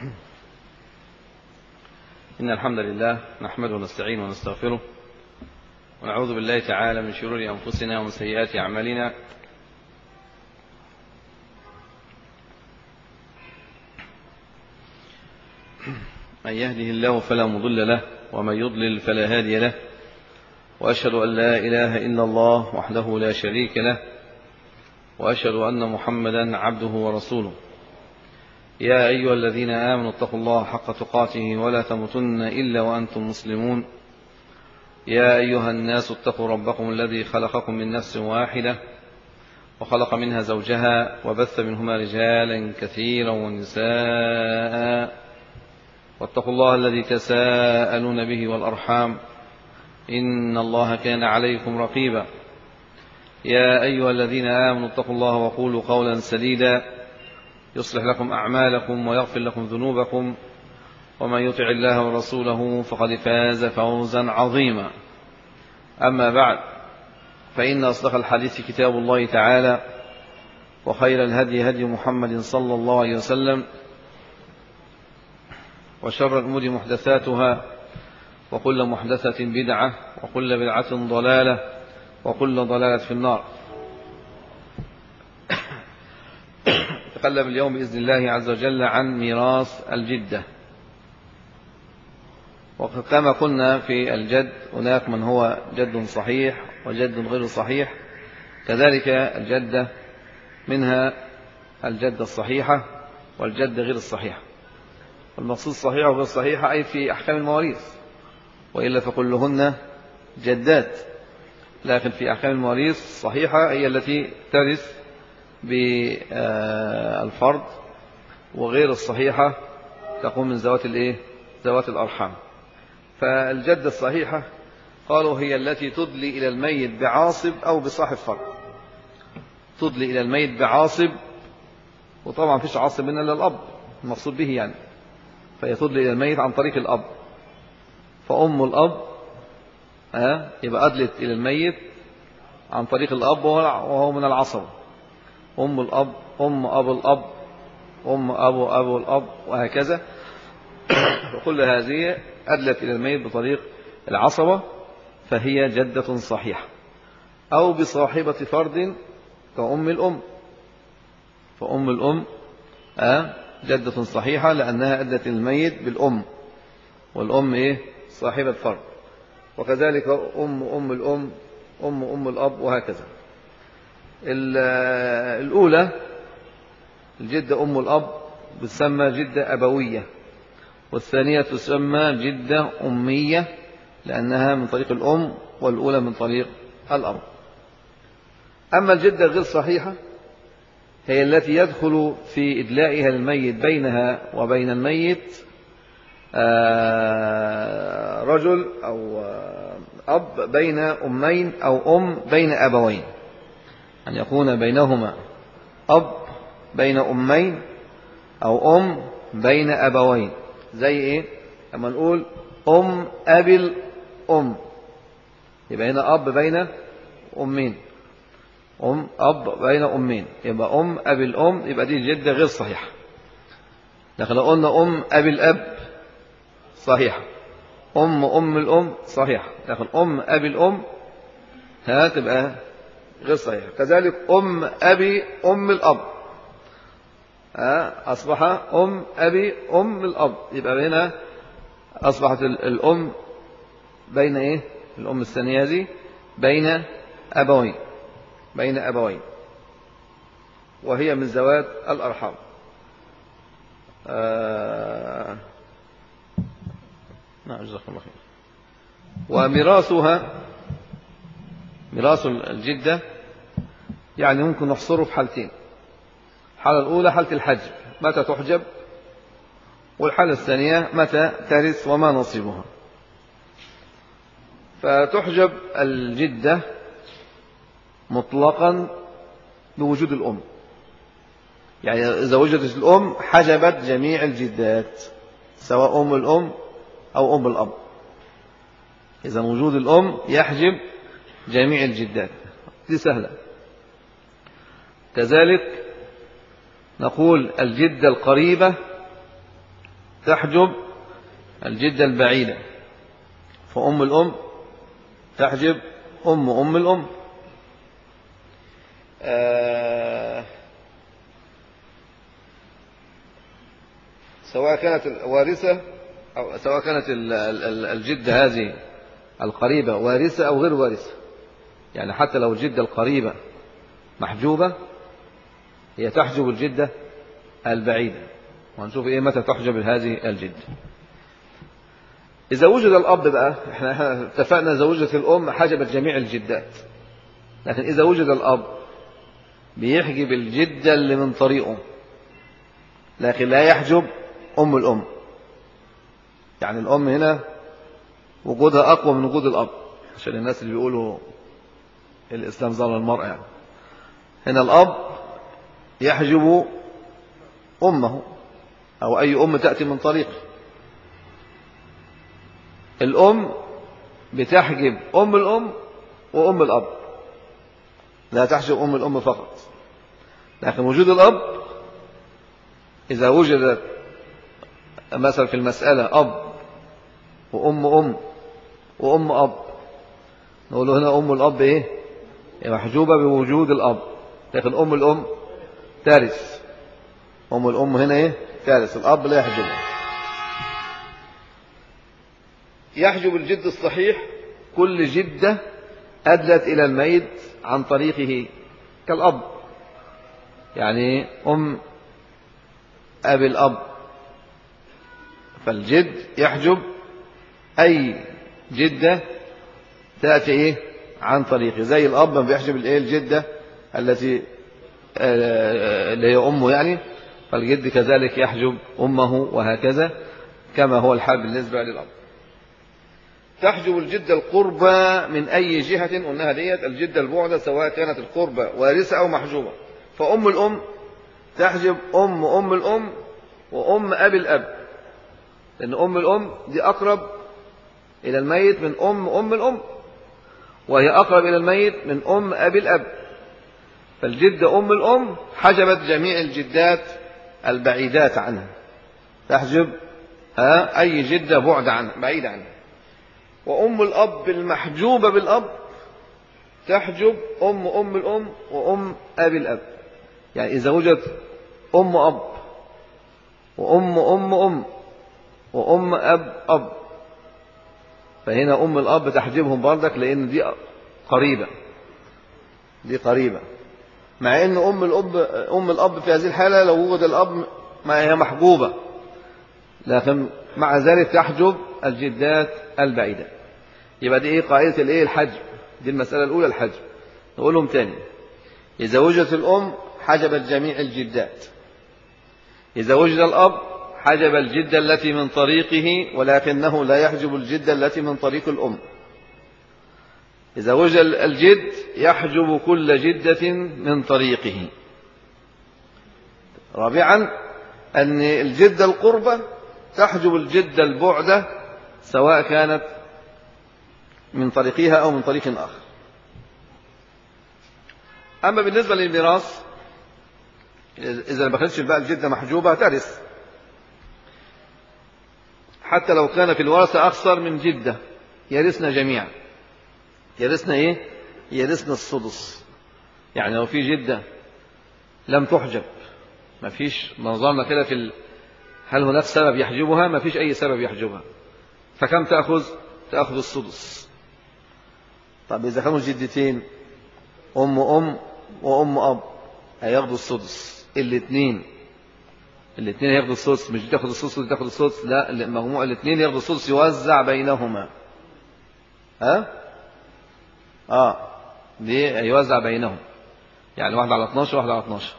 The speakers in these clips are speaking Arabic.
إن الحمد لله نحمده ونستعينه ونستغفره ونعوذ بالله تعالى من شرور أنفسنا ومن سيئات أعمالنا. من يهده الله فلا مضل له ومن يضلل فلا هادي له، وأشهد أن لا إله إلا الله وحده لا شريك له، وأشهد أن محمدا عبده ورسوله. يا أيها الذين آمنوا اتقوا الله حق تقاته ولا تموتن إلا وأنتم مسلمون. يا أيها الناس اتقوا ربكم الذي خلقكم من نفس واحدة وخلق منها زوجها وبث منهما رجالا كثيرا ونساء، واتقوا الله الذي تساءلون به والأرحام إن الله كان عليكم رقيبا. يا أيها الذين آمنوا اتقوا الله وقولوا قولا سديدا يصلح لكم أعمالكم ويغفر لكم ذنوبكم، ومن يطع الله ورسوله فقد فاز فوزا عظيما. أما بعد، فإن أصدق الحديث كتاب الله تعالى، وخير الهدي هدي محمد صلى الله عليه وسلم، وشر الأمور محدثاتها، وكل محدثة بدعة، وكل بدعة ضلالة، وكل ضلالة في النار. نتكلم اليوم بإذن الله عز وجل عن ميراث الجدة. وكما قلنا في الجد هناك من هو جد صحيح وجد غير صحيح، كذلك الجدة منها الجدة الصحيحة والجدة غير الصحيحة. والمقصود الصحيحة وغير الصحيحة أي في أحكام المواريث، وإلا فكلهن جدات، لكن في أحكام المواريث الصحيحة هي التي ترث بالفرض، وغير الصحيحة تقوم من ذوات الأرحام. فالجدة الصحيحة قالوا هي التي تدلي إلى الميت بعاصب أو بصاحب فرض. تدلي إلى الميت بعاصب، وطبعا فيش عاصب منها إلا الأب المقصود به يعني، فهي تدلي إلى الميت عن طريق الأب. فأم الأب يبقى أدلت إلى الميت عن طريق الأب وهو من العصب. أم الأب، أم أبو الأب، أم أبو الأب، وهكذا. وكل هذه أدلت إلى الميت بطريق العصبة، فهي جدة صحيحة. أو بصاحبة فرد كأم الأم، فأم الأم جدة صحيحة لأنها أدلت إلى الميت بالأم، والأم صاحبة فرد. وكذلك أم الأم، أم الأب، وهكذا. الأولى الجدة أم الأب تسمى جدة أبوية، والثانية تسمى جدة أمية لأنها من طريق الأم، والأولى من طريق الأب. أما الجدة غير صحيحة هي التي يدخل في إدلائها الميت بينها وبين الميت رجل أو أب بين أمين، أو أم بين أبوين، أن يكون بينهما أب بين أمين أو أم بين أبوين. زي لما نقول أم أبي الأم، يبقى هنا أب بين أمين، أب بين أمين، يبقى أم أبي الأم، يبقى دي جدة غير صحيحة. لكن لو قلنا أم أبي الأب صحيحة، أم الأم صحيحة، لكن أم أبي الأم تبقى غير صحيحة. كذلك أم أبي أم الأب أصبح أم أبي أم الأب، يبقى هنا أصبحت الأم بين الأم الثانية دي بين أبوين، وهي من ذوات الأرحام. نعم، جزاكم الله خير. وميراثها، ميراث الجدة يعني ممكن نحصره في حالتين. الحالة الأولى حالة الحجب، متى تحجب، والحالة الثانية متى ترث وما نصيبها. فتحجب الجدة مطلقا بوجود الأم، يعني إذا وجدت الأم حجبت جميع الجدات، سواء أم الأم أو أم الأب. إذا وجود الأم يحجب جميع الجدات، دي سهلة. كذلك نقول الجدة القريبة تحجب الجدة البعيدة، فأم الأم تحجب أم الأم. سواء كانت الوارثة أو سواء كانت الجدة هذه القريبة وارثة أو غير وارثة، يعني حتى لو الجدة القريبة محجوبة هي تحجب الجدة البعيدة. وهنشوف إيه متى تحجب هذه الجدة. إذا وجد الأب بقى، احنا اتفقنا إذا وجدت الأم حجبت جميع الجدات، لكن إذا وجد الأب بيحجب الجدة اللي من طريقه، لكن لا يحجب أم الأم. يعني الأم هنا وجودها أقوى من وجود الأب، عشان الناس اللي بيقولوا الإسلام ظلم المرأة. يعني هنا الأب يحجب أمه أو أي أم تأتي من طريقه. الأم بتحجب أم الأم وأم الأب، لا تحجب أم الأم فقط. لكن وجود الأب إذا وجدت مثلا في المسألة أب وأم وأم أب، نقول هنا أم الأب إيه؟ محجوبة بوجود الأب، لكن أم الأم تارث. أم الأم هنا إيه؟ تارث، الأب لا يحجبها. يحجب الجد الصحيح كل جدة أدلت إلى الميت عن طريقه كالأب، يعني أم أبي الأب، فالجد يحجب أي جدة تأتي إيه عن طريقه، زي الأب ما بيحجب الجدة التي اللي هي أمه يعني، فالجد كذلك يحجب أمه، وهكذا كما هو الحال بالنسبة للأب. تحجب الجدة القربى من أي جهة، قلناها ديت الجدة البعدة، سواء كانت القربى وارثة أو محجوبة. فأم الأم تحجب أم الأم وأم أبي الأب، لأن أم الأم دي أقرب إلى الميت من أم الأم، وهي أقرب إلى الميت من أم أبي الأب. فالجدة أم الأم حجبت جميع الجدات البعيدات عنها، تحجب أي جدة بعيدة عنها. وأم الأب المحجوبة بالأب تحجب أم الأم وأم أبي الأب. يعني إذا وجد أم أب وأم وأم أب، فهنا أم الأب تحجبهم بردك، لأن دي قريبة، مع أن أم الأب في هذه الحالة لو وجد الأب ما هي محجوبة، لكن مع ذلك تحجب الجدات البعيدة. يبقى دي إيه قاعدة الإيه الحجب، دي المسألة الأولى الحجب. نقولهم تاني: إذا وجدت الأم حجبت جميع الجدات، إذا وجد الأب حجب الجدة التي من طريقه ولكنه لا يحجب الجدة التي من طريق الأم، إذا وجد الجد يحجب كل جدة من طريقه. رابعا أن الجدة القربة تحجب الجدة البعدة، سواء كانت من طريقها أو من طريق آخر. أما بالنسبة للميراث، إذا ما كانتش بقى الجدة محجوبة ترث، حتى لو كان في الورثة أكثر من جدة يرثنا جميعا. يرثنا إيه؟ يرثنا السدس. يعني لو في جدة لم تحجب، ما فيش نظامنا كده هل هناك سبب يحجبها؟ ما فيش أي سبب يحجبها، فكم تأخذ السدس. طب إذا كانوا جدتين أم وأم أب هياخدوا السدس، الاثنين هياخدوا السدس، مش تاخد السدس ودي تاخد السدس، لا، مجموع الاثنين ياخدوا السدس يوزع بينهما. دي يوزع بينهم، يعني واحد على 12 واحد على 12.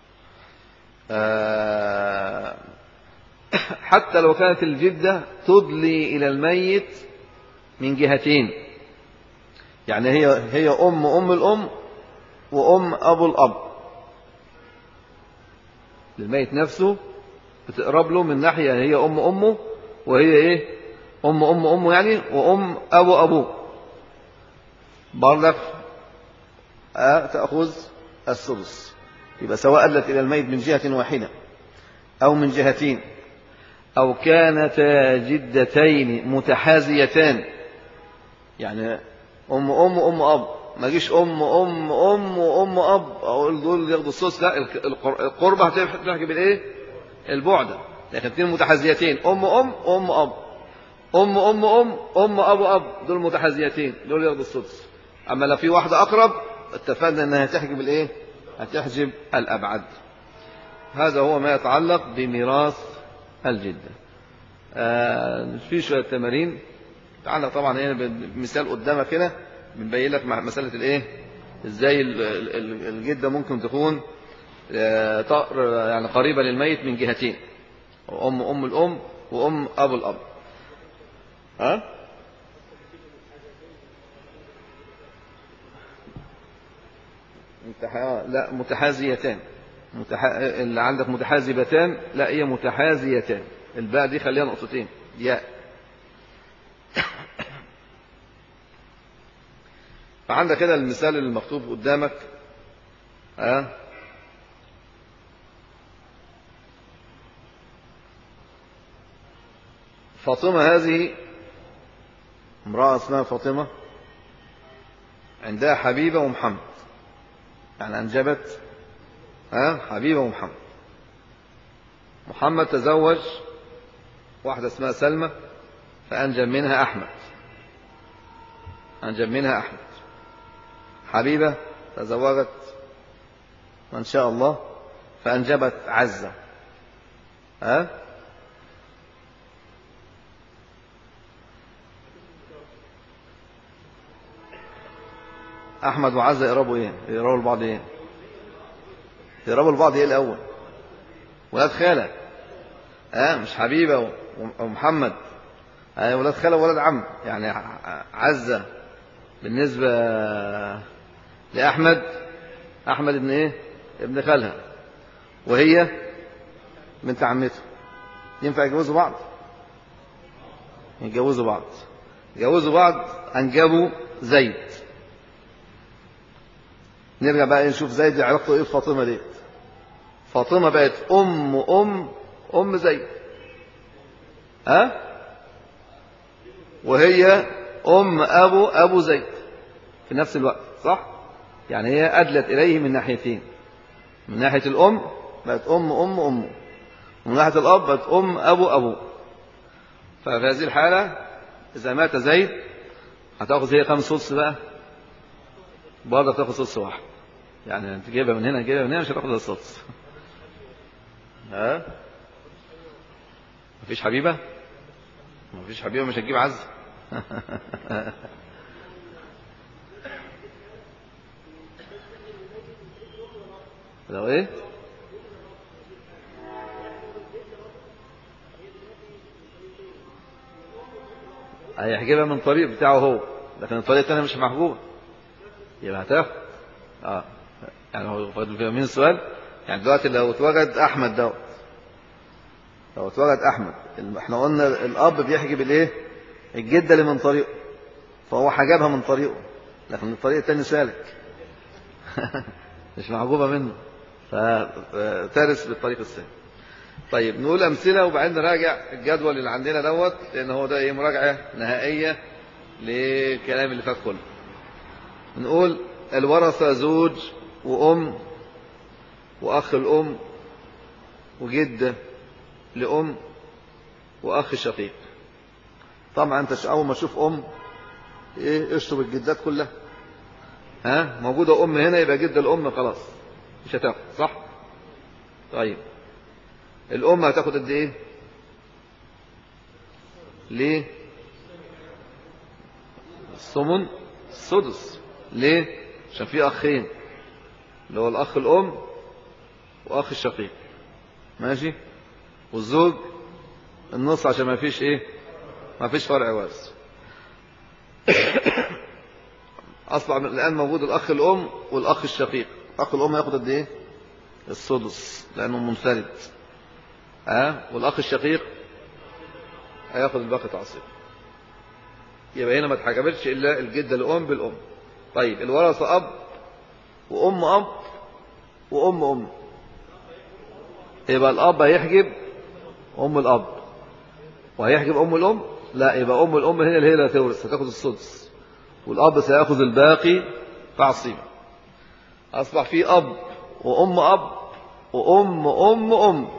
حتى لو كانت الجدة تدلي إلى الميت من جهتين، يعني هي أم الأم وأم أبو الأب، للميت نفسه بتقرب له من ناحية، هي أمه وهي إيه أمه يعني، وأم أبوه برضك تأخذ السدس. يبقى سواء أدلت إلى الميت من جهة واحدة أو من جهتين أو كانتا جدتين متحازيتان، يعني أم أم وأم أب، ما جيش أم أم أم وأم أب أقول دول ياخدوا السدس، لا، القربة هتحكي بالإيه؟ البعدة. لكن اثنين متحازيتين، أم أم وأم أب، أم أم أم أم أبو أب، دول متحازيتين، دول ياخدوا السدس. أما لو في واحدة أقرب اتفقنا أنها هتحجب الإيه؟ هتحجب الأبعد. هذا هو ما يتعلق بميراث الجدة. في شوية تمارين تعالى طبعا هنا بمثال قدامك هنا بنبين لك مسألة الإيه؟ إزاي الجدة ممكن تكون يعني قريبة للميت من جهتين، أم الأم وأم أبو الأب. ها؟ لا، متحازيتان. اللي عندك متحازبتان، لا، هي متحازيتان، الباء دي خليها نقطتين ياء. فعندك كده المثال المكتوب قدامك. فاطمة هذه امرأة اسمها فاطمة، عندها حبيبة ومحمد، يعني أنجبت حبيبة ومحمد. محمد تزوج واحدة اسمها سلمى فأنجب منها أحمد، حبيبة تزوجت ما شاء الله فأنجبت عزة. أحمد وعزة يقربوا إيه؟ يقربوا لبعض إيه؟ يقربوا لبعض إيه الأول؟ ولاد خالة. مش حبيبة ومحمد، ولاد خالة وولاد عم. يعني عزة بالنسبة لأحمد، أحمد ابن إيه؟ ابن خالها، وهي بنت عمته. ينفع يتجوزوا بعض؟ يتجوزوا بعض أنجبوا زيد. نرجع بقى نشوف زيد دي علاقته إيه بفاطمة دي. فاطمة بقت أم زيد، وهي أبو زيد في نفس الوقت، صح؟ يعني هي أدلت إليه من ناحيتين، من ناحية الأم بقت أمه، ومن ناحية الأب بقت أبو. ففي هذه الحالة إذا مات زيد هتأخذ هي كم سدس بقى؟ برضه تأخذ سدس واحد، يعني أنت جايبها من هنا مش هتأخذ السدس. مفيش حبيبة مش هتجيب عز. لو ايه؟ هيحجبها من طريق بتاعه هو، لكن الطريق الثاني مش محجوبة، يبقى هتاخد. يعني هو فاضل في مين السؤال؟ يعني دلوقتي لو اتوجد أحمد احنا قلنا الأب بيحجب الايه؟ الجدة اللي من طريقه، فهو حجبها من طريقه، لكن الطريق الثاني سالك. مش محجوبة منه، فترث بالطريق الثاني. طيب نقول أمثلة وبعدين نراجع الجدول اللي عندنا لأن هو ده مراجعة نهائية للكلام اللي فات كله. نقول الورثة زوج وأم وأخ الأم وجدة لأم وأخ شقيق. طبعا أنت أول ما تشوف أم اشطب الجدات كلها. موجودة أم هنا يبقى جدة الأم خلاص مش هتاخد، صح؟ طيب الأم هتاخد قد إيه؟ ليه؟ الثمن السدس. ليه؟ عشان في أخين، اللي هو الأخ الأم وأخ الشقيق، ماشي؟ والزوج النص عشان ما فيش ما فيش فرع وارث. أصلا الآن موجود الأخ الأم والأخ الشقيق. أخ الأم ياخد قد إيه؟ السدس لأنه منفرد. والأخ الشقيق هياخد الباقي تعصيب. يبقى هنا ما اتحجبتش إلا الجدة الأم بالأم. طيب الورثة أب وأم وأم. يبقى الأب هيحجب أم الأب وهيحجب أم الأم؟ لا، يبقى أم الأم هنا اللي هي لا تورث، هتاخد السدس، والأب سيأخذ الباقي تعصيبا. أصبح في أب وأم أب وأم.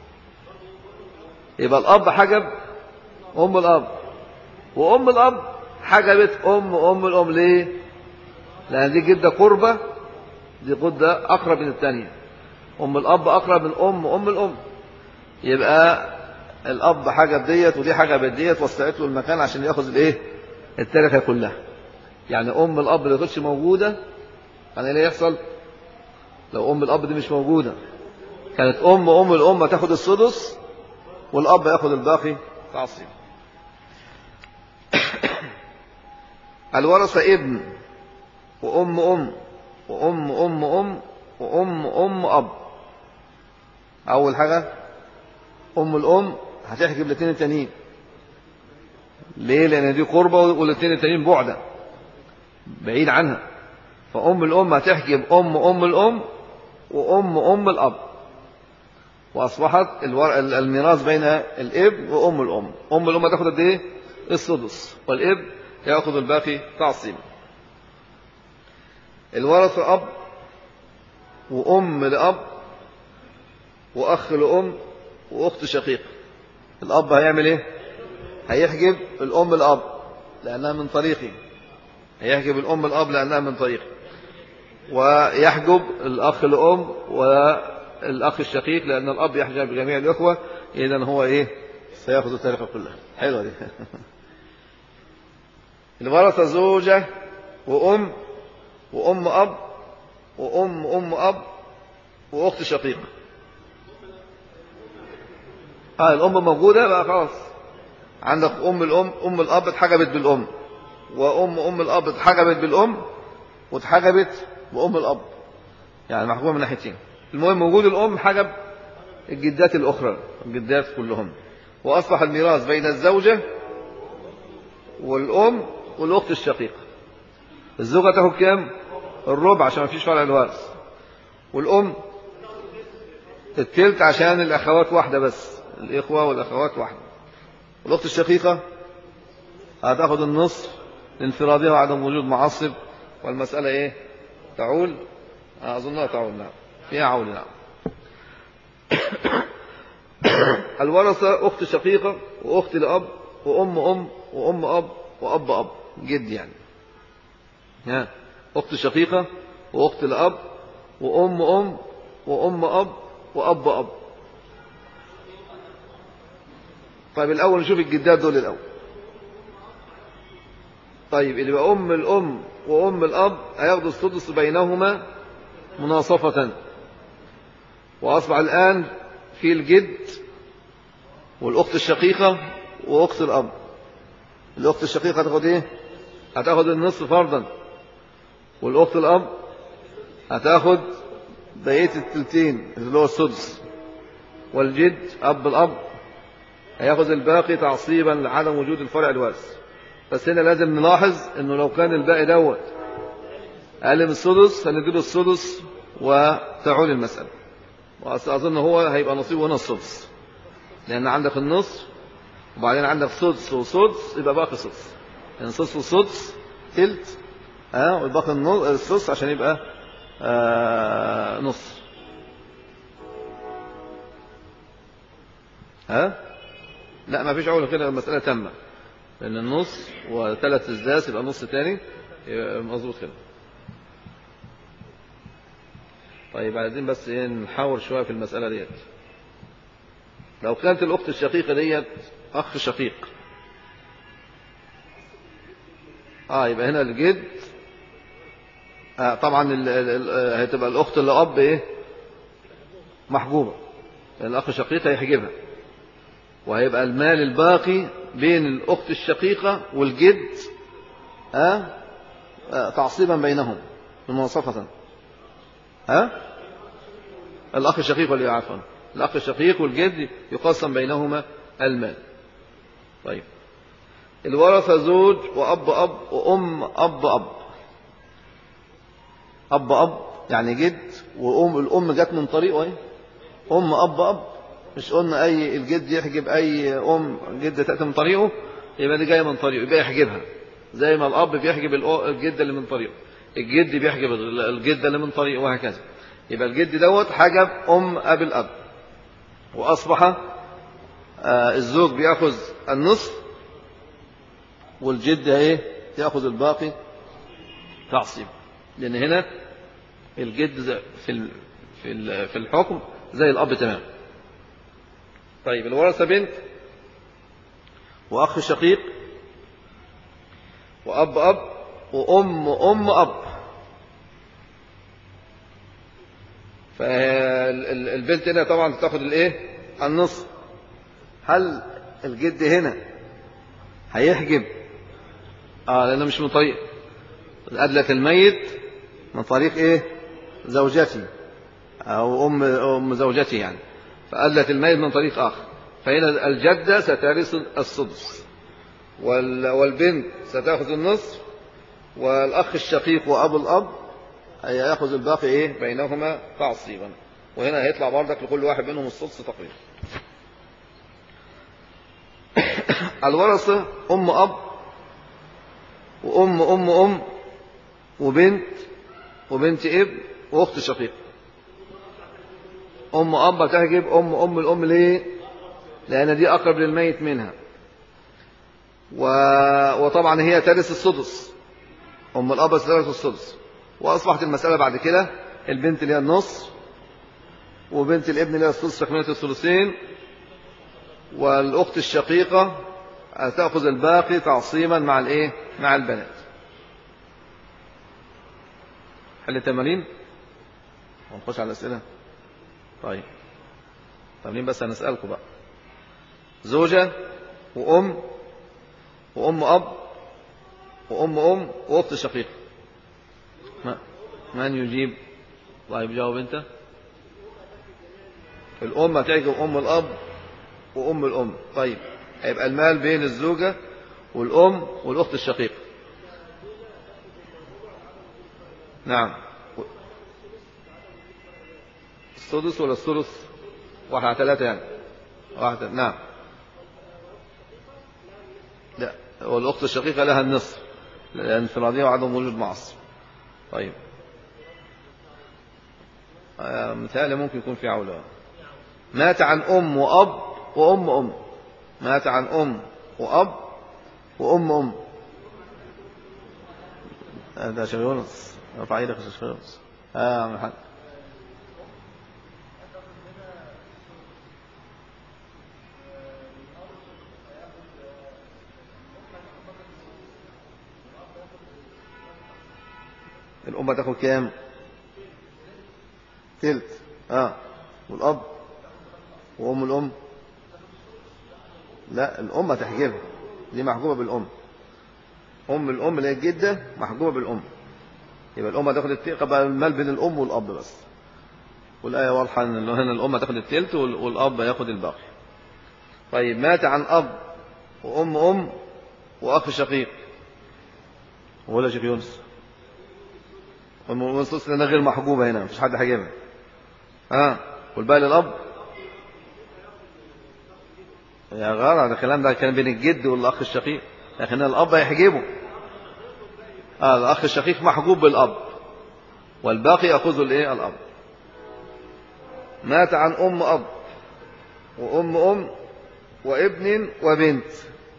يبقى الأب حجب أم الأب، وأم الأب حجبت أم الأم. ليه؟ لأن دي جدة قربة، دي جدة أقرب من الثانية. أم الأب أقرب من أم الأم. يبقى الأب حجب ديت ودي حجبت ديت، وسعت له المكان عشان ياخذ الإيه؟ التركة كلها. يعني أم الأب اللي كانتش موجودة كان إيه اللي يحصل؟ لو أم الأب دي مش موجودة كانت أم الأم تاخد السدس، والأب ياخد الباقي تعصيب. الورثة ابن وأم وأم أب. أول حاجة أم الأم هتحجب الاثنين التانيين. ليه؟ لأن دي قربة والاثنين التانيين بعدا بعيد عنها. فأم الأم هتحجب أم الأم وأم الأب، وأصبحت الميراث بين الابن وأم الأم. أم الأم هتاخد قد إيه؟ السدس، والابن يأخذ الباقي تعصيبا. الورثة أب وأم لأب وأخ لأم وأخت شقيقة. الأب هيعمل إيه؟ هيحجب الأم الأب لأنها من طريقه، هيحجب الأم الأب لأنها من طريقه، ويحجب الأخ الأم والأخ الشقيق لأن الأب يحجب جميع الأخوة. إذن هو إيه؟ سيأخذ التركة كلها. حلوة دي. الورثة زوجة وأم أب وأم أب وأخت شقيقة. الأم موجودة بقى خلاص. عندك أم الأب اتحجبت بالأم، وأم الأب اتحجبت بالأم، واتحجبت بأم الأب، يعني محجوبة من ناحيتين. المهم وجود الأم حجب الجدات الأخرى، الجدات كلهم، وأصبح الميراث بين الزوجة والأم والأخت الشقيقة. الزوجة تاخد كام؟ الربع عشان ما فيش فرع الوارث، والأم التلت عشان الأخوات واحدة بس، الإخوة والأخوات واحدة، والأخت الشقيقة هتاخد النصف لانفرادها وعدم وجود معصب. والمسألة إيه؟ تعول؟ أظنها تعول. نعم، فيها عول. نعم. الورثة أخت شقيقة وأخت لأب وأم أب وأب أب، جد يعني. أخت شقيقة وأخت لأب وأم أب وأب أب. طيب الأول نشوف الجدات دول الأول. طيب اللي بقى أم الأم وأم الأب هياخدوا السدس بينهما مناصفة. وأصبح الآن في الجد والأخت الشقيقة وأخت الأب. الأخت الشقيقة هتاخد إيه؟ هتاخد النصف فرضا، والأخت الأب هتاخد بقية التلتين اللي هو السدس، والجد أب الأب هياخد الباقي تعصيبا لعدم وجود الفرع الوارث. بس هنا لازم نلاحظ انه لو كان الباقي دوت اقل من السدس هنديله السدس وتعول المسألة. وأظن هو هيبقى نصيبه هنا السدس، لأن عندك النصف وبعدين عندك سدس وسدس، يبقى باقي سدس، يعني سدس وسدس تلت، والباقي السدس عشان يبقى نص. لا، ما فيش عول كده، المسألة تامة، لأن النص وثلاث أسداس يبقى نص تاني، مظبوط كده. طيب بعدين بس نحاور شوية في المسألة ديت. لو كانت الأخت الشقيقة ديت أخ شقيق، يبقى هنا الجد طبعا هتبقى الأخت اللي أب إيه؟ محجوبة، لأن الأخ الشقيق هيحجبها، وهيبقى المال الباقي بين الأخت الشقيقة والجد تعصيبا بينهم مناصفة. الأخ الشقيق عفوا، الأخ الشقيق والجد يقسم بينهما المال. طيب الورثة زوج وأب أب وأم أب أب. أب أب يعني جد، الأم جت من طريقه أم أب أب مش قلنا أي الجد يحجب أي أم جدة تأتي من طريقه، يبقى دي جاية من طريقه يبقى يحجبها، زي ما الأب بيحجب الجدة اللي من طريقه، الجد بيحجب الجدة اللي من طريقه، وهكذا. يبقى الجد دوت حجب أم أبي الأب، وأصبح الزوج بيأخذ النصف والجدة إيه تأخذ الباقي تعصيب، لأن هنا الجد في الحكم زي الأب تمام. طيب الورثة بنت وأخ شقيق وأب أب وأم أب. فالبنت هنا طبعا تاخد الايه النصف. هل الجد هنا هيحجب لأنه مش من طريق أدلة الميت، من طريق ايه زوجتي أو أم زوجتي يعني، فأدلة الميت من طريق آخر، فهنا الجدة سترث السدس والبنت ستأخذ النصف، والأخ الشقيق وأبو الأب هيأخذ الباقي ايه بينهما تعصيبا، وهنا هيطلع بردك لكل واحد منهم السدس تقريبا. الورثة أم أب وأم وبنت ابن وأخت شقيق. أم أب تحجب أم الأم ليه؟ لأن دي أقرب للميت منها، وطبعا هي ترث السدس، أم الأب ترث السدس، وأصبحت المسألة بعد كده البنت اللي هي النص وبنت الابن اللي هي السدس تكملة الثلثين، والأخت الشقيقة تأخذ الباقي تعصيما مع الايه مع البنات. حل التمارين ونخش على الأسئلة. طيب تمرين بس هنسألكم بقى. زوجة وأم أب وأم وأخت شقيقة. من يجيب؟ طيب جاوب أنت. الأم هتعجب أم الأب وأم الأم. طيب هيبقى المال بين الزوجة والأم والأخت الشقيقة. نعم. السدس ولا الثلث؟ 1/3 يعني. 1. نعم. لا، والأخت الشقيقة لها النصف لانفرادية وعدم وجود معصب. طيب مثال ممكن يكون في عولة. مات عن أم وأب وأم. مات عن أم وأب وأم. هذا شيخ يونس رفع ايدك يا شيخ يونس. عم حاج. الأم تاخد كام؟ تلت. والأب وأم الأم لا، الأم تحجبها، دي محجوبة بالأم. أم الأم اللي هي الجدة محجوبة بالأم، يبقى الأم تاخد التلت، بقى المال بين الأم والأب بس. والآية واضحة إن هنا الأم تاخد التلت والأب ياخد الباقي. طيب مات عن أب وأم وأخ شقيق. ولا شيخ يونس؟ والمنصوص لنا غير محجوبة هنا، مفيش حد حاجبها. والباقي للأب. يا غارة، ده الكلام ده كان بين الجد والأخ الشقيق، لكن الأب هيحجبه. الأخ الشقيق محجوب بالأب والباقي يأخذه الإيه الأب. مات عن أم أب وأم وابن وبنت.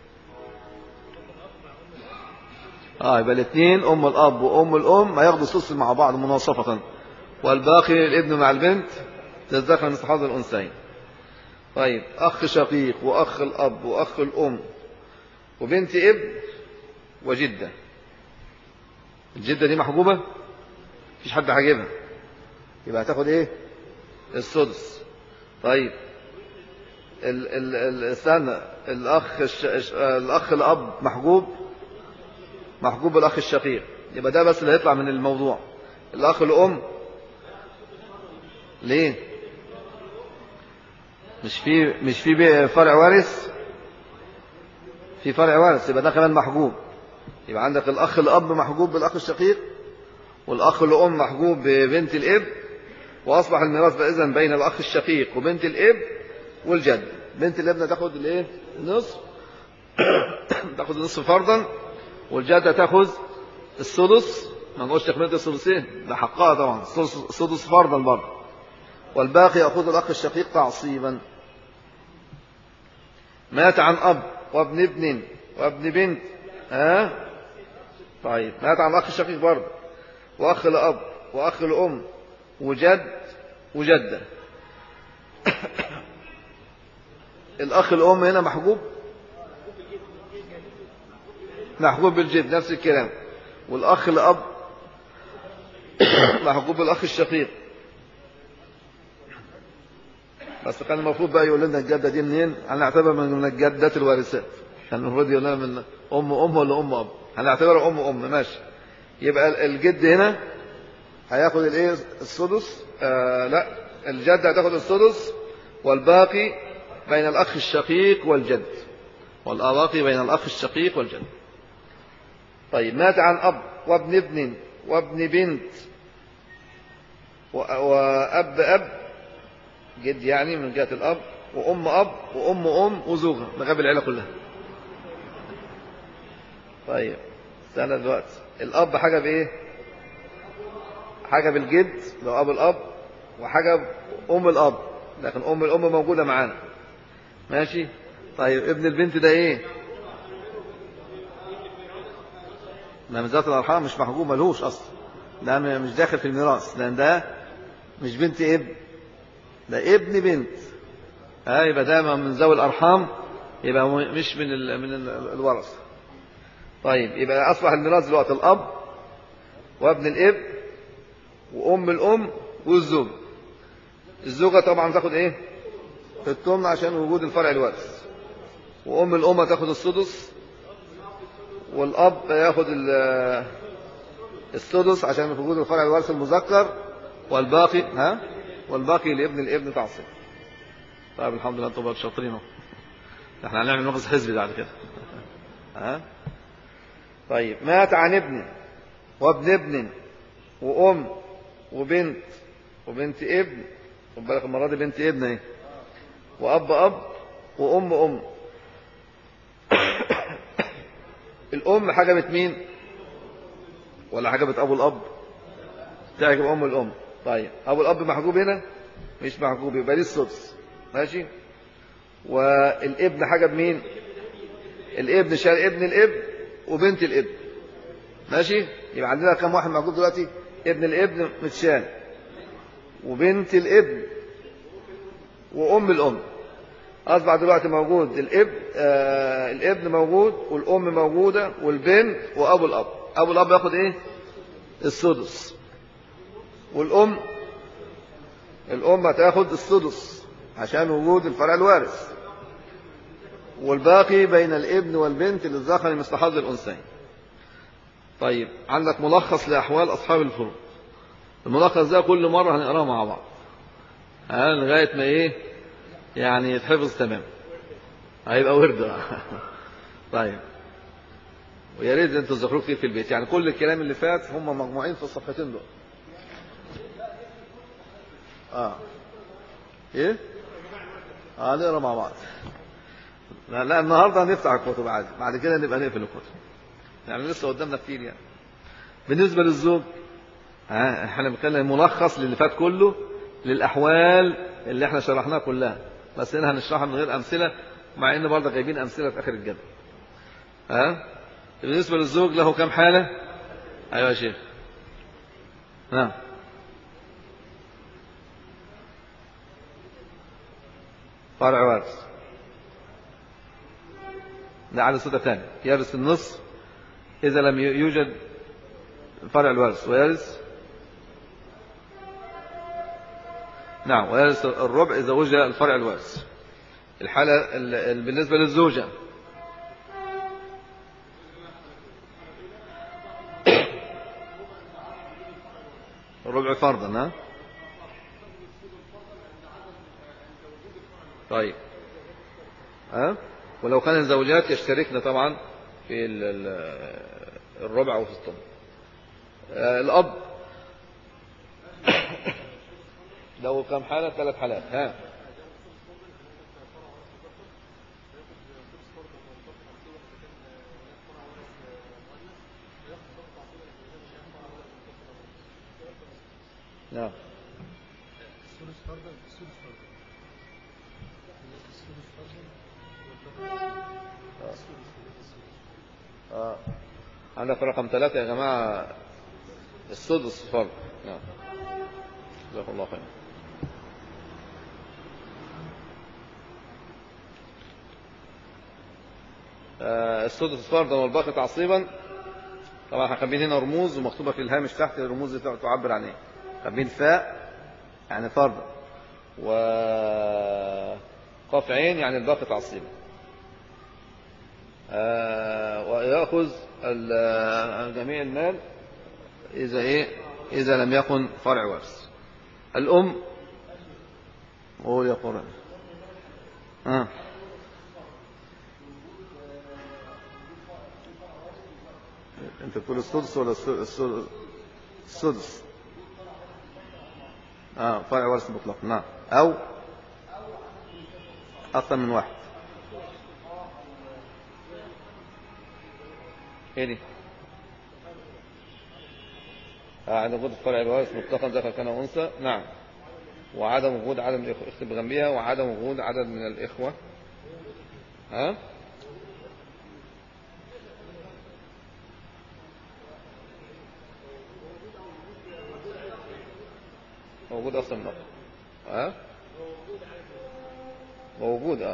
يبقى الاثنين أم الأب وأم الأم هياخدوا السدس مع بعض مناصفة، والباقي الابن مع البنت تتذكر مثل حظ الأنثيين. طيب أخ شقيق وأخ الأب وأخ الأم وبنت ابن وجدة. الجدة دي محجوبة، مفيش حد حاجبها، يبقى هتاخد ايه السدس. طيب استنى، الأخ الأب محجوب الأخ الشقيق، يبقى ده بس اللي هيطلع من الموضوع. الأخ الأم ليه؟ مش في فرع وارث؟ في فرع وارث، يبقى ده كمان محجوب. يبقى عندك الأخ الأب محجوب بالأخ الشقيق، والأخ الأم محجوب ببنت الإب، وأصبح الميراث إذن بين الأخ الشقيق وبنت الإب والجد. بنت الابن تاخد الايه؟ النصف. تاخد النصف فرضا، والجدة تاخد السدس. ما نقولش تكملة الثلثين، ده حقها طبعا، السدس فرضا برضه. والباقي يأخذ الأخ الشقيق تعصيبا. مات عن أب وابن ابن وابن بنت. طيب مات عن الأخ الشقيق برضه، وأخ لأب وأخ لأم وجد وجدة. الأخ الأم هنا محجوب، محجوب بالجد نفس الكلام. والأخ لأب محجوب بالأخ الشقيق. بس كان المفروض بقى يقول لنا الجدة دي منين؟ هنعتبر من الجدات الوارثات. كان المفروض يقول لنا من أم ولا أم أب. هنعتبرها أم ماشي. يبقى الجد هنا هياخد الايه؟ السدس. لا، الجدة هتاخد السدس، والباقي بين الأخ الشقيق والجد. والباقي بين الأخ الشقيق والجد. طيب مات عن أب وابن ابن وابن بنت وأب أب، جد يعني من جهة الأب، وأم أب وأم أم وزوجها، مغاب العيلة كلها. طيب استنى دلوقتي، الأب حاجة بإيه؟ حاجة بالجد لو أب الأب، وحاجة أم الأب، لكن أم الأم موجودة معانا. ماشي. طيب ابن البنت ده إيه؟ ده من ذات الأرحام، مش محجوب، ملهوش أصلا، ده مش داخل في الميراث، لأن ده مش بنت ابن، ده ابن بنت. يبقى ده من ذوي الأرحام، يبقى مش من الورثة. طيب يبقى أصبح الميراث دلوقتي الأب وابن الابن وأم الأم والزوج. الزوجة طبعا تاخد إيه؟ الثمن عشان وجود الفرع الوارث، وأم الأم تاخد السدس، والأب ياخد السدس عشان في وجود الفرع الوارث المذكر، والباقي لابن الابن تعصيب. طيب الحمد لله، انتم بقى شاطرين اهو. احنا هنعمل مغز حزبي بعد كده. طيب مات عن ابن وابن ابن وأم وبنت وبنت ابن، خد بالك المرة دي بنت ابن اهي، وأب أب وأم أم. الأم حجبت مين؟ ولا حجبت أبو الأب؟ تعجب أم الأم. طيب أبو الأب محجوب هنا؟ مش محجوب، يبقى ليه السدس. ماشي. والابن حجب مين؟ الابن شال ابن الابن وبنت الابن. ماشي. يبقى عندنا كم واحد محجوب دلوقتي؟ ابن الابن متشال، وبنت الابن وأم الأم. أصبح دلوقتي موجود الابن موجود، والأم موجودة، والبنت، وأبو الأب. أبو الأب ياخد إيه؟ السدس. والأم هتاخد السدس عشان وجود الفرع الوارث، والباقي بين الابن والبنت للذكر مثل حظ الأنثيين. طيب عندك ملخص لأحوال أصحاب الفروض. الملخص ده كل مرة هنقراه مع بعض لغاية ما إيه يعني يتحفظ تمام، هيبقى ورد. طيب ويا ريت انتوا تذكروه كتير في البيت، يعني كل الكلام اللي فات هم مجموعين في الصفحتين دول. ايه نقرا مع بعض. لا النهارده هنفتح الكتب عادي، بعد كده نبقى نقفل الكتب، يعني لسه قدامنا كتير يعني. بالنسبه للزوج احنا بنتكلم ملخص للي فات كله للاحوال اللي احنا شرحناها كلها، بس هنا هنشرحها من غير امثله، مع ان برضه جايبين امثله في اخر الجدول. بالنسبه للزوج له كم حاله؟ ايوه يا شيخ. فرع وارث، ده على صوت ثاني، يرث النصف إذا لم يوجد فرع الوارث، ويرث ويرث الربع إذا وجد الفرع الوارث. الحالة بالنسبة للزوجة الربع فرضا. طيب ولو كان الزوجات يشتركن طبعا في الربع وفي الثمن. الأب لو كم حالة؟ 3 حالات. نعم. الثلث فرضا. عندك رقم 3 يا جماعة، السدس فرض. نعم، جزاكم الله خير. السدس فرضا والباقي تعصيبا. طبعا احنا كاتبين هنا رموز ومكتوبة في الهامش تحت الرموز دي تعبر عن ايه. كاتبين فاء يعني فرضا، وقاف عين يعني الباقي تعصيبا. ويأخذ جميع المال إذا لم يكن فرع وارث. الأم، قول يا قرآن. أنت بتقول السدس ولا السدس؟ فرع وارث مطلق. نعم، أو أكثر من واحد. ايه دي؟ عدم وجود الفرع الوارث مطلقا ذكر كان أنثى. نعم. وعدم وجود عدد من الإخوة، اكتب بجنبها وعدم وجود عدد من الإخوة. موجود أصلا من أخ. موجود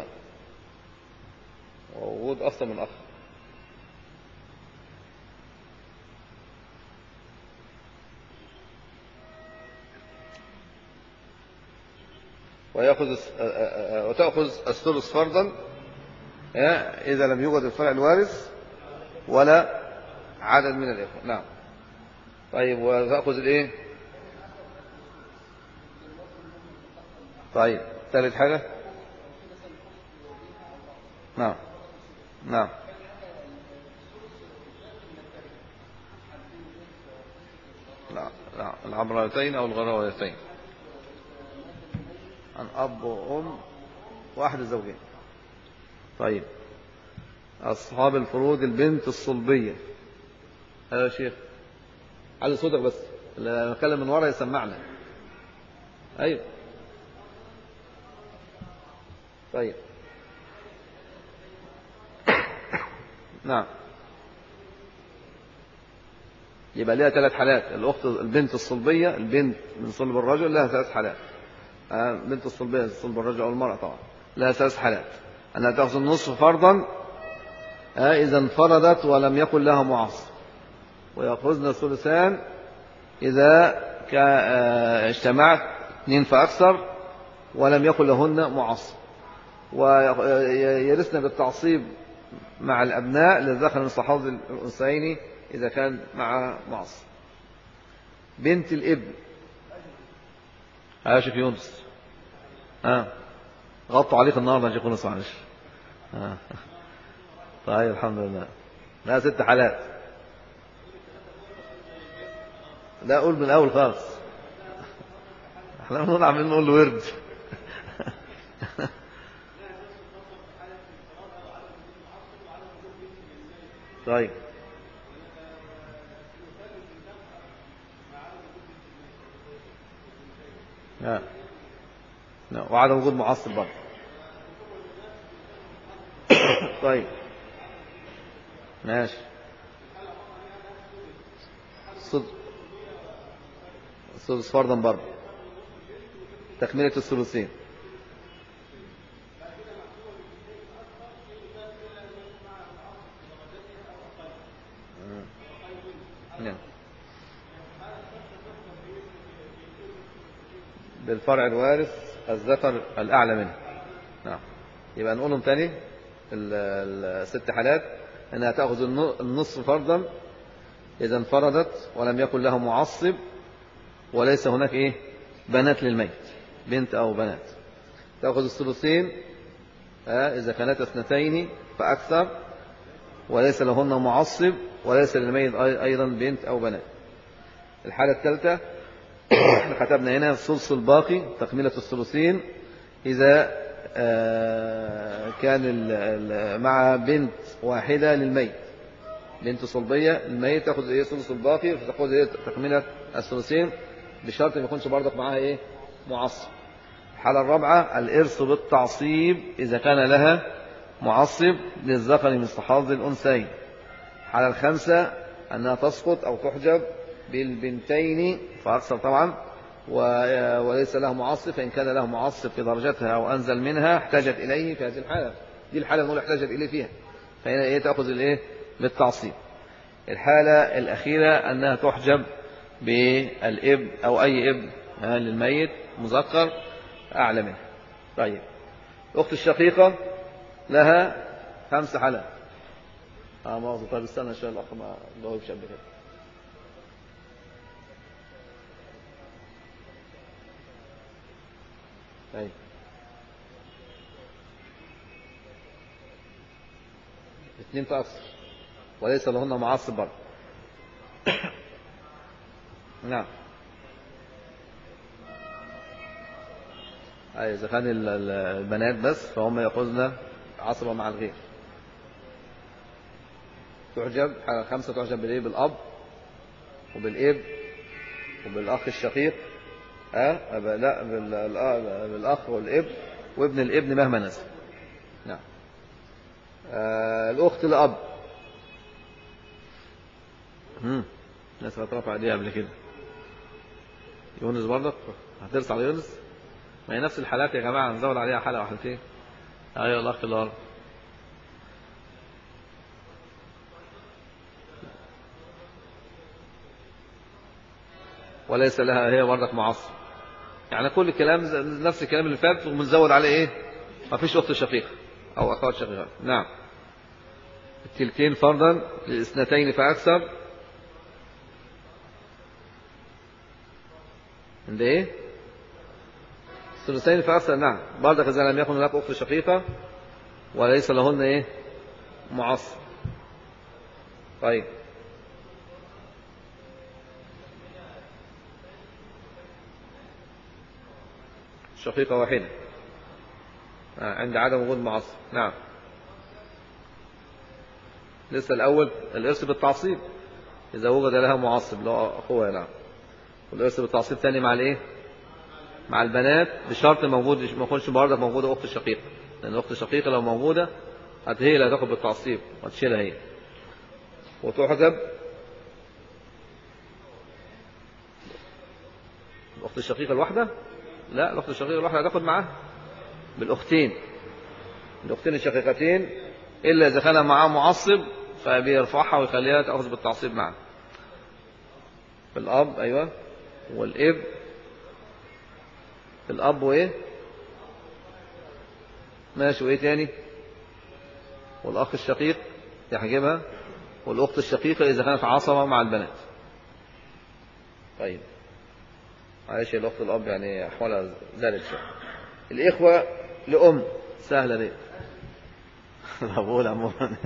موجود أصلا من أخ. وتأخذ الثلث فرضا إذا لم يوجد الفرع الوارث ولا عدد من الإخوة. نعم. طيب، وتأخذ الإيه؟ طيب، ثالث حاجة. نعم. نعم. لا، العبرتين أو الغراوتين عن أب وأم وأحد الزوجين. طيب، أصحاب الفروض البنت الصلبية. يا شيخ علي صوتك بس، اللي نتكلم من ورا يسمعنا. أيوه. طيب. نعم. يبقى لها 3 حالات. الأخت البنت الصلبية، البنت من صلب الرجل، لها 3 حالات. بنت الصلبية من صلب الرجل أو المرأة طبعا لها 3 حالات. أنها تأخذ النصف فرضا إذا انفردت ولم يكن لها معصب، ويأخذن الثلثان إذا اجتمعت 2 فأكثر ولم يكن لهن معصب، ويرثن بالتعصيب مع الأبناء للذكر مثل حظ الأنثيين إذا كان مع معصب. بنت الابن. يا شيخ يونس، غطوا عليك النهارده يا شيخ يونس، معلش. طيب، الحمد لله. لا، 6 حالات. لا، قول من الأول خالص. احنا عمالين نقول له ورد. طيب. وعدم وجود معصب برضه. طيب، ماشي. السدس فرضا برضه، تكملة الثلثين. نعم. بالفرع الوارث الذكر الأعلى منه. نعم. يبقى نقولهم تاني. 6 حالات. أنها تأخذ النصف فرضا إذا انفردت ولم يكن له معصب وليس هناك بنات للميت، بنت أو بنات. تأخذ الثلثين إذا كانت 2 فأكثر وليس لهن معصب وليس للميت أيضا بنت أو بنات. الحالة الثالثة احنا كتبنا هنا الثلث الباقي، تكملة الثلثين إذا كان مع بنت واحدة للميت، بنت صلبية للميت، تأخذ الثلث الباقي فتأخذ تكملة الثلثين بشرط ما يكونش برضك معاها إيه معصب. الحالة الرابعة الإرث بالتعصيب إذا كان لها معصب للذكر مثل حظ الأنثيين. الحالة الخامسة أنها تسقط أو تحجب بالبنتين فأكثر طبعا وليس له معصب، فإن كان له معصب في درجتها أو أنزل منها احتاجت إليه في هذه الحالة. دي الحالة نقول احتاجت إليه فيها، فهنا إيه تأخذ الإيه بالتعصيب. الحالة الأخيرة أنها تحجب بالابن أو أي ابن للميت مذكر أعلى منه. طيب الأخت الشقيقة لها 5 حالات. مؤاخذة. طيب استنى إن شاء الله الأخ ما جاوبش قبل كده. طيب 2 فأكثر وليس لهن معصب برضه. نعم. أي إذا كان البنات بس فهم يأخذن عصبة مع الغير. تحجب حالة 5 تحجب بالإيه بالأب وبالإب وبالأخ الشقيق لا بالأخ والإب وابن الابن مهما نزل. نعم. الأخت الأب الناس هترفع عليها قبل كده. يونس برضك هترس على يونس. ما هي نفس الحالات يا جماعة، نزود عليها حالة واحدتين. أيوة الأخ الأرض. وليس لها هي برضك معصب. يعني كل الكلام نفس الكلام اللي فات وبنزود عليه ايه؟ ما فيش اخت شقيقه او اخوات شقيقات. نعم. التلتين فرضا للاثنتين فاكثر. عند ايه؟ الثلثين فاكثر. نعم برضك اذا لم يكن هناك اخت شقيقه وليس لهن ايه؟ معصب. طيب شقيقة واحدة عند عدم وجود معصب. نعم. لسه الأول الإرث بالتعصيب إذا وجد لها معصب لو أخوها. نعم. والإرث بالتعصيب ثاني مع الإيه؟ مع البنات بشرط موجود ما يكونش برضك موجودة أخت شقيقة، لأن أخت شقيقة لو موجودة هي اللي هتاخد بالتعصيب وتشيلها هي. وتحجب الأخت الشقيقة الواحدة. لا الأخت الشقيقة الواحدة هتاخد معاها بالأختين. الأختين الشقيقتين إلا إذا كان معاه معصب فبيرفعها ويخليها تأخذ بالتعصيب معه. الأب أيوة والإب. الأب وإيه ماشي وإيه تاني؟ والأخ الشقيق يحجبها والأخت الشقيقة إذا كانت عصبة مع البنات. طيب معلش الأخت الأب يعني أحوالها زادت شوية. الإخوة لأم سهلة دي. بقول عموما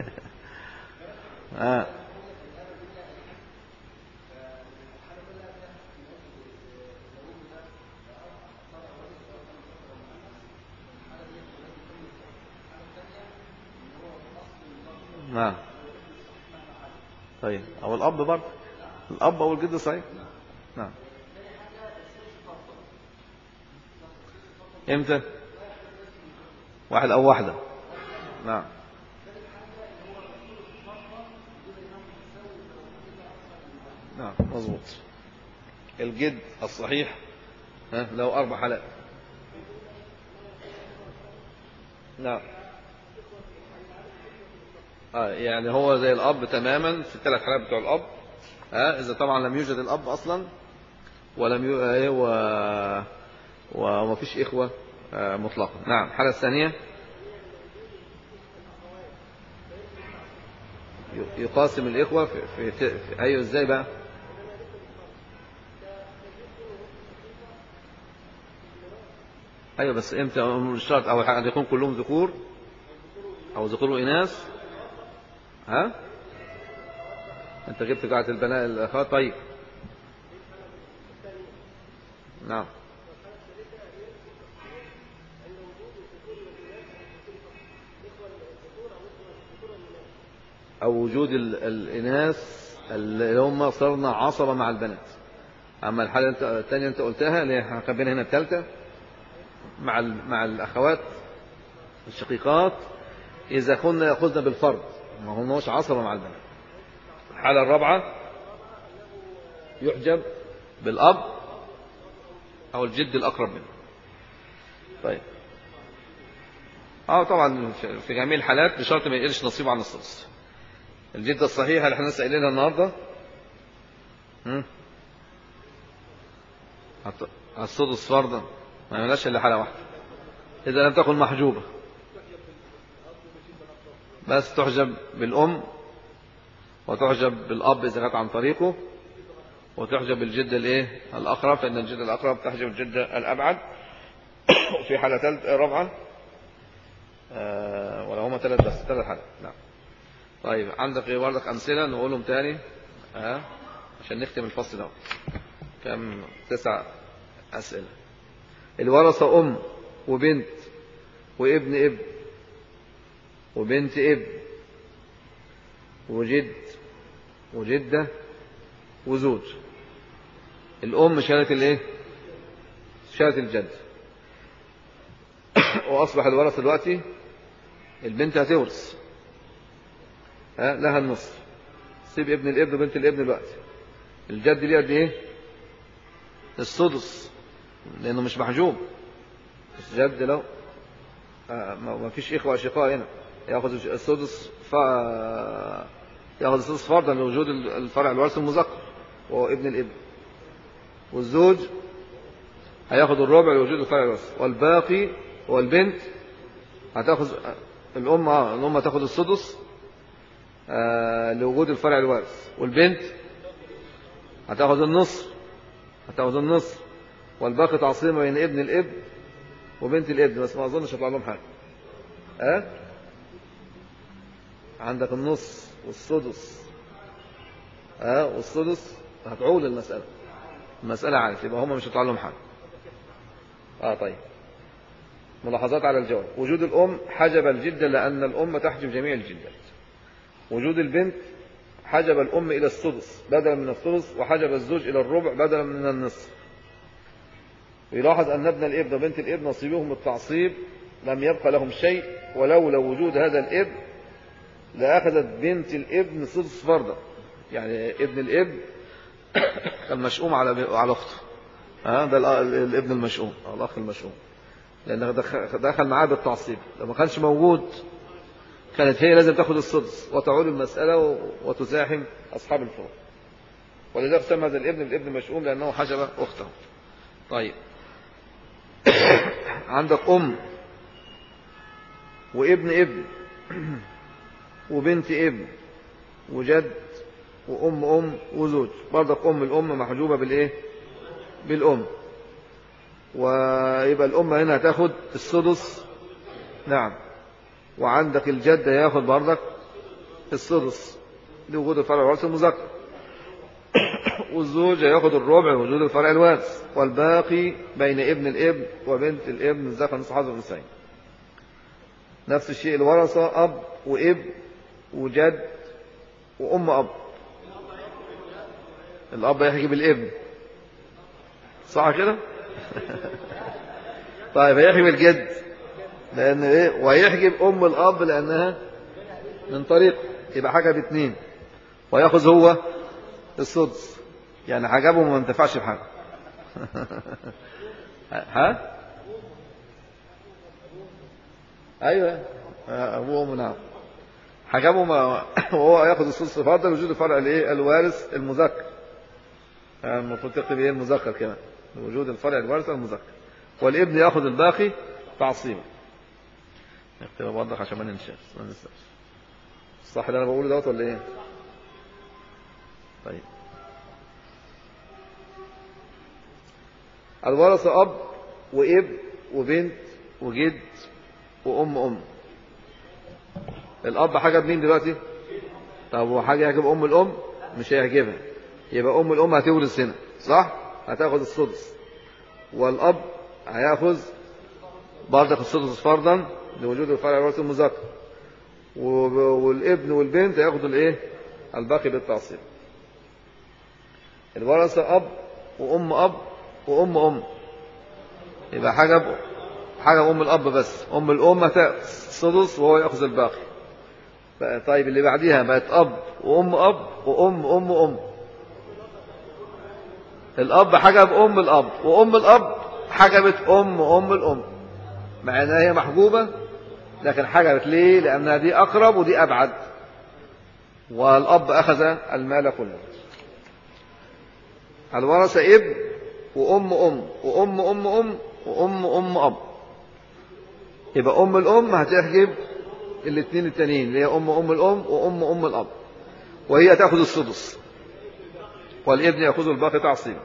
نعم. طيب أو الأب برضه الأب أو الجد صحيح. نعم. إمتى؟ واحد أو واحدة. نعم. نعم مظبوط. الجد الصحيح له 4 حالات. نعم. يعني هو زي الأب تماما في ال3 حالات بتوع الأب. إذا طبعا لم يوجد الأب أصلا ولم وما فيش إخوة مطلقا. نعم. الحالة الثانية يقاسم الإخوة في أيوة إزاي بقى؟ أيوة بس إمتى؟ مش شرط. أول حاجة يكون كلهم ذكور أو ذكور وإناث. أنت جبت قاعدة البنات الأخوات. طيب نعم. أو وجود الإناث اللي هم صرنا عصبة مع البنات. أما الحالة الثانية أنت قلتها اللي احنا كاتبينها هنا الثالثة مع الأخوات الشقيقات إذا كنا يأخذنا بالفرض ما هناش عصبة مع البنات. الحالة الرابعة يحجب بالأب أو الجد الأقرب منه. طيب طبعا في جميع الحالات بشرط ما يقلش نصيبه عن السدس. الجدة الصحيحة اللي احنا لسه قايلينها النهارده السدس فرضا ما يملاش الا حالة واحدة إذا لم تكن محجوبة، بس تحجب بالأم وتحجب بالأب إذا كانت عن طريقه، وتحجب بالجدة الإيه الأقرب، فإن الجدة الأقرب تحجب الجدة الأبعد. وفي حالة ثالثة رابعة ولا هما ثلاث بس، ثلاث حالات. نعم. طيب عندك بردك أمثلة نقولهم تاني عشان نختم الفصل ده. كم 9 أسئلة. الورثة أم وبنت وابن ابن وبنت ابن وجد وجدة وزوج. الأم شالت الايه؟ شالت الجد. وأصبح الورثة دلوقتي البنت هتورث لها النصف. سيب ابن الابن وبنت الابن دلوقتي. الجد ليه قد ايه؟ السدس لأنه مش محجوب. الجد لو ما فيش إخوة أشقاء هنا يأخذ السدس يأخذ السدس فرضا لوجود الفرع الوارث المذكر وهو ابن الابن. والزوج هياخد الربع لوجود الفرع الوارث، والباقي والبنت هتاخذ الأم هتاخد السدس لوجود الفرع الوارث، والبنت هتاخد النص والباقي تعصيبا بين ابن الابن وبنت الابن. بس ما اظنش هيطلع لهم حاجه. عندك النص والسدس والسدس هتعول المساله عارف، يبقى هم مش هيطلع لهم حاجه. طيب ملاحظات على الجواب. وجود الام حجب الجده لان الام تحجب جميع الجدات. وجود البنت حجب الام الى السدس بدلا من الثلث، وحجب الزوج الى الربع بدلا من النصف. ويلاحظ أن ابن الابن وبنت الابن نصيبهم التعصيب لم يبقى لهم شيء، ولولا وجود هذا الابن لأخذت بنت الابن سدس فرضا. يعني ابن الابن المشؤوم على أخته. ده الابن المشؤوم أو الأخ المشؤوم، لأنه دخل معاه بالتعصيب. لما كانش موجود كانت هي لازم تأخذ السدس وتعود المسألة وتزاحم أصحاب الفروع. ولذلك سمى هذا الابن مشؤوم لأنه حجب أخته. طيب عندك أم وابن وبنت ابن وجد وأم وزوج. برضك الأم محجوبة بالإيه؟ بالأم. ويبقى الأم هنا هتاخد السدس. نعم. وعندك الجد ياخد برضك السدس لوجود الفرع الوارث المذكر. والزوج ياخد الربع لوجود الفرع الوارث، والباقي بين ابن الابن وبنت الابن الذكر نصف حظ الأنثيين. نفس الشيء الورثة أب وابن وجد وأم أب. الأب يحجب الابن صح كده؟ طيب هيحجب الجد لأن إيه؟ ويحجب أم الأب لأنها من طريق، يبقى حجب 2 ويأخذ هو السدس. يعني حجبه وما انتفعش بحاجة. أيوة أبوه وأمه. نعم حجبه وهو يأخذ السدس فرضا وجود الفرع الوارث المذكر. المفروض تكتب ايه المذكر كمان وجود الفرع الوارث المذكر. والابن يأخذ الباقي تعصيبا. نكتبها برضك عشان ما ننساش. صح اللي انا بقوله دوت ولا ايه؟ طيب الورثة أب وابن وبنت وجد وأم. الأب حجب مين دلوقتي؟ طب هو حاجة يحجب أم الأم؟ مش هيحجبها. يبقى أم الأم هتورث هنا صح؟ هتاخد السدس. والأب هياخذ برضك السدس فرضا لوجود الفرع الوارث المذكر. والابن والبنت هياخدوا الايه؟ الباقي بالتعصيب. الورثة أب وأم أب وأم أم. يبقى حاجة أم الأب بس، أم الأم هتأخذ السدس وهو يأخذ الباقي. طيب اللي بعديها بقت أب وأم أب وأم أم أم. الأب حجب أم الأب، وأم الأب حجبت أم الأم، مع أنها هي محجوبة لكن حجبت. ليه؟ لأنها دي أقرب ودي أبعد، والأب أخذ المال كله. الورثة ابن وأم أم وأم أم أم وأم أم أب. يبقى أم الأم هتحجب الاثنين التانيين اللي هي أم الأم وأم أم الأب، وهي تأخذ السدس والابن يأخذ الباقي تعصيبا.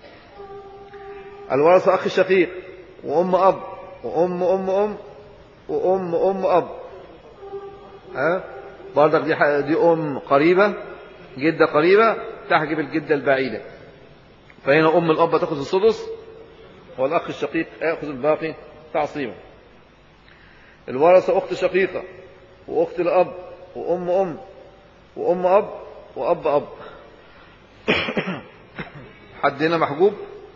الورثة أخ شقيق وأم أب وأم أم أم وأم أم أب. برضك دي أم قريبة، جدة قريبة تحجب الجدة البعيدة، فهنا أم الأب تأخذ السدس والأخ الشقيق يأخذ الباقي تعصيبا. الورثة أخت شقيقة وأخت الأب وأم أم وأم أب وأب أب. حد هنا محجوب؟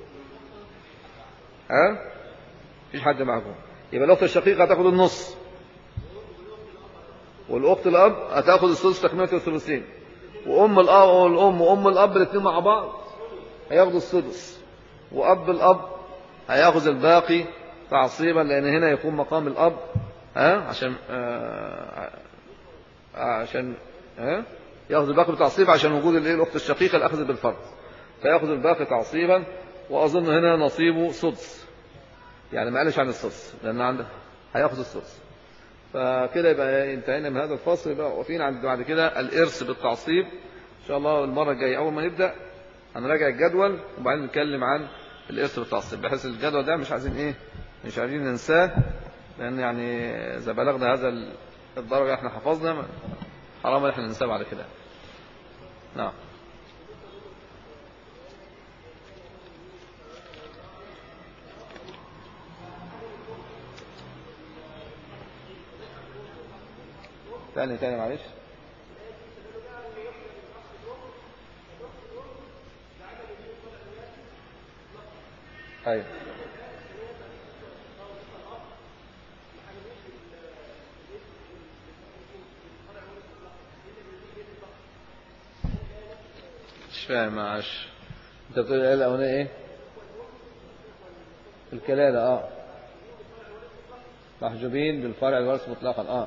مفيش حد محجوب. يبقى الأخت الشقيقة هتاخد النص، والأخت الأب هتاخد السدس تكملة الثلثين، وأم الأب والأم وأم الأب الاثنين مع بعض هياخدوا السدس، وأب الأب هياخذ الباقي تعصيبا، لأن هنا يكون مقام الأب عشان ياخذ الباقي بالتعصيب عشان وجود الأخت الشقيقة اللي أخذت بالفرض، فياخذ الباقي تعصيبا. وأظن هنا نصيبه سدس، يعني ما قالش عن السدس لأن عنده هياخذ السدس. فكده يبقى انتهينا من هذا الفصل. يبقى واقفين عند بعد كده الإرث بالتعصيب. إن شاء الله المرة الجاية أول ما نبدأ هنراجع الجدول وبعدين نتكلم عن الإرث بالتعصيب، بحيث الجدول ده مش عايزين مش عايزين ننساه، لأن يعني إذا بلغنا هذا الدرجة احنا حفظنا، حرام احنا ننساه بعد كده. نعم. تاني معلش. أيوة. مش فاهم معلش، انت بتقول ايه الاولانيه ايه؟ الكلاله محجوبين بالفرع الورث مطلقا.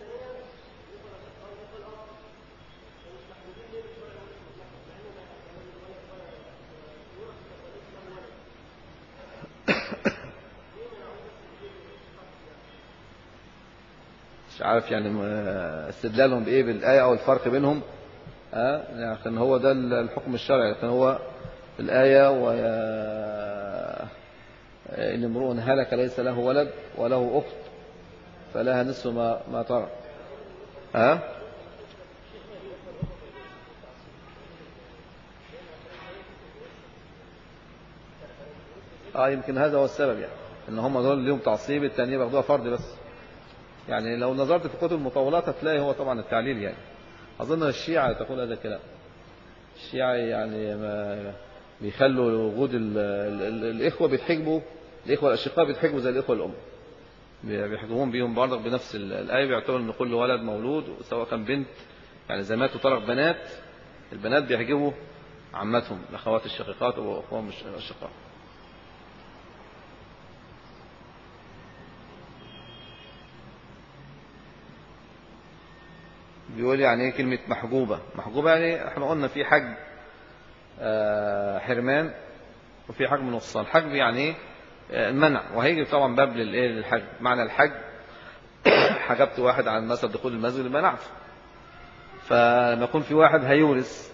مش عارف يعني استدلالهم بايه بالايه او الفرق بينهم. لكن هو ده الحكم الشرعي، لكن هو الآية إن امرؤ هلك ليس له ولد وله أخت فلها نصف ما ترك. يمكن هذا هو السبب، يعني ان هم دول ليهم تعصيب، التانية باخدوها فرض بس. يعني لو نظرت في كتب المطولات هتلاقي هو طبعا التعليل، يعني أظن الشيعة تقول هذا الكلام. الشيعة يعني ما بيخلوا وجود الإخوة بيتحجبوا، الإخوة الأشقاء بيتحجبوا زي الإخوة الأم، بيحجبون بيهم برضك بنفس الآية، بيعتبر أن كل ولد مولود سواء كان بنت، يعني زي ما تطرق بنات، البنات بيحجبوا عمتهم الأخوات الشقيقات وأخوهم الأشقاء. بيقول يعني ايه كلمة محجوبة؟ محجوبة يعني احنا قلنا في حجب حرمان وفي حجب نقصان. حجب يعني ايه؟ المنع، وهيجي طبعا باب للحجب. معنى الحجب حجبت واحد عن مثلا دخول المسجد منعته. فلما يكون في واحد هيورث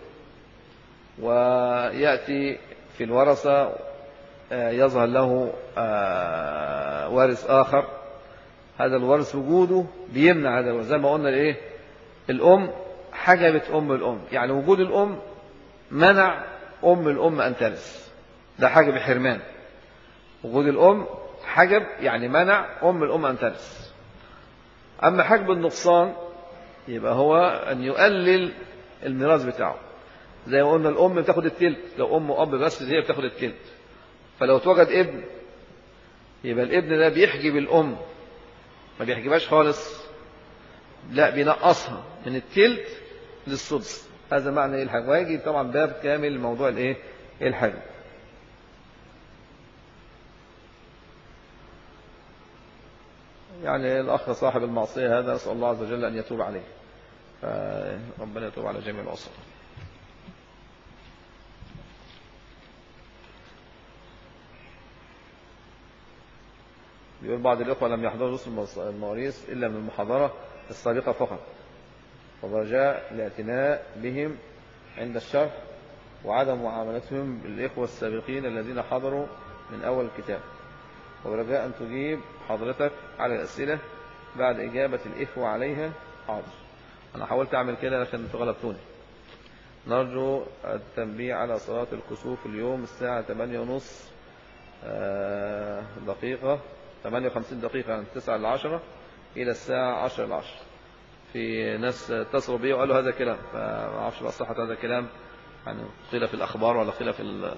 ويأتي في الورثة يظهر له وارث آخر، هذا الورث وجوده بيمنع هذا الورث. زي ما قلنا الايه؟ الأم حجبت أم الأم، يعني وجود الأم منع أم الأم أن ترث، ده حجب حرمان. وجود الأم حجب يعني منع أم الأم أن ترث. أما حجب النقصان يبقى هو أن يقلل الميراث بتاعه. زي ما قلنا الأم بتاخد التلت، لو أم وأب بس هي بتاخد التلت. فلو اتوجد ابن يبقى الابن ده بيحجب الأم، ما بيحجبهاش خالص، لا بينقصها من التلت للسدس. هذا معنى ايه الحجب، وهيجي طبعا باب كامل موضوع الايه الحجب. يعني الأخ صاحب المعصية هذا نسأل الله عز وجل أن يتوب عليه، فربنا يتوب على جميع العصاة. بيقول بعض الإخوة لم يحضروا دروس المواريث إلا من المحاضرة السابقة فقط، ورجاء الاعتناء بهم عند الشرح وعدم معاملتهم بالإخوة السابقين الذين حضروا من أول الكتاب، ورجاء أن تجيب حضرتك على الأسئلة بعد إجابة الإخوة عليها. حاضر، أنا حاولت أعمل كده لكن أنتوا غلبتوني. نرجو التنبيه على صلاة الكسوف اليوم الساعة 8:30 دقيقة، 58 دقيقة من 9 ل 10 إلى الساعة 10 ل 10. في ناس اتصلوا بي وقالوا هذا الكلام، فما أعرفش بقى صحة هذا الكلام، يعني قيل في الأخبار ولا قيل في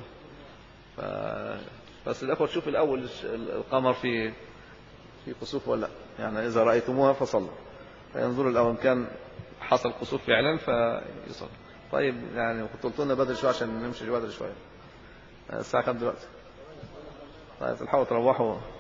بس الأخوة تشوف الأول القمر في كسوف ولا لا، يعني إذا رأيتموها فصلوا، فينظروا الأول كان حصل كسوف فعلا فيصلوا. طيب يعني كنت قلت لنا بدري شوية عشان نمشي بدري شوية. الساعة كام دلوقتي؟ طيب تلحقوا تروحوا